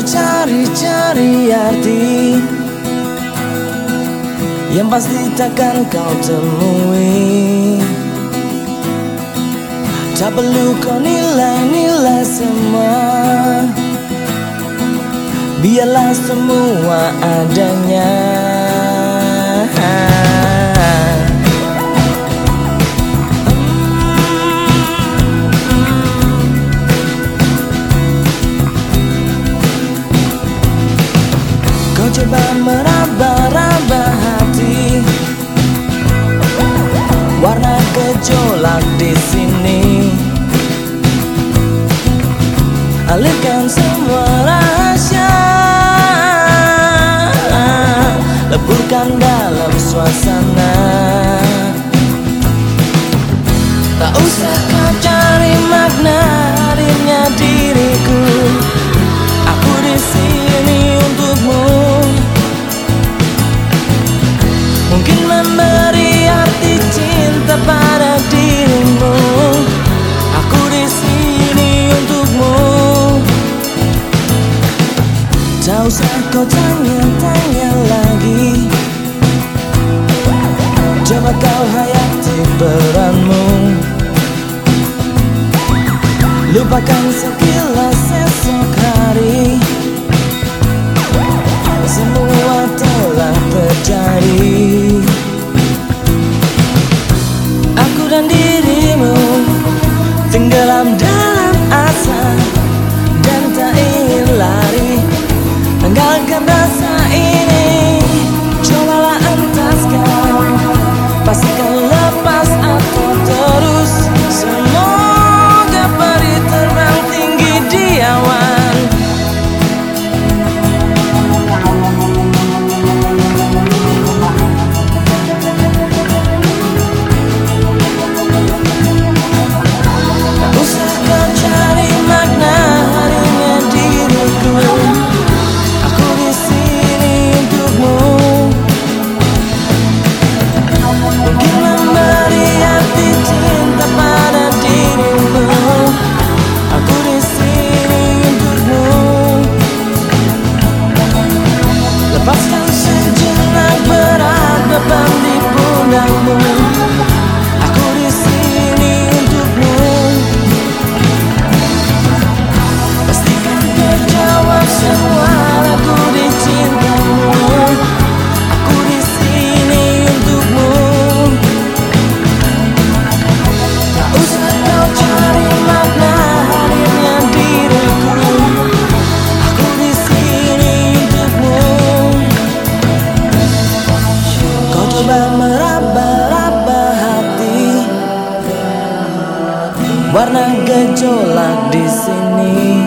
cari-cari arti yang pasti takkan kau temui. Tak perlu kau nilai-nilai semua, biarlah semua adanya. Kau coba meraba-raba hati, warna gejolak di sini. Alirkan semua rahasia, leburkan dalam suasana. Tak usah kau cari makna hadirnya diriku, aku di sini untukmu. Mungkin memberi arti cinta pada dirimu, aku di sini untukmu. Tak usah kau tanya-tanya lagi, coba kau hayati peranmu. Lupakan sekilas esok hari, semua telah terjadi. Aku dan dirimu tenggelam dalam asa dan tak ingin lari. Tinggalkan rasa ini, cobalah entaskan, pastikan lepas atau terus. Semoga peri terbang tinggi di awan. Tak usah kau cari makna harinya diriku, aku di sini untukmu. Mungkin memberi arti cinta pada dirimu, aku di sini untukmu. Lepaskan sejenak berat beban di pundakmu, aku di sini untukmu. Pastikan terjawab semua lagu di cintamu, aku di sini untukmu. Tak usah kau cari makna hadirnya diriku, aku di sini untukmu. Kau coba meraba-raba hati, warna gejolak di sini.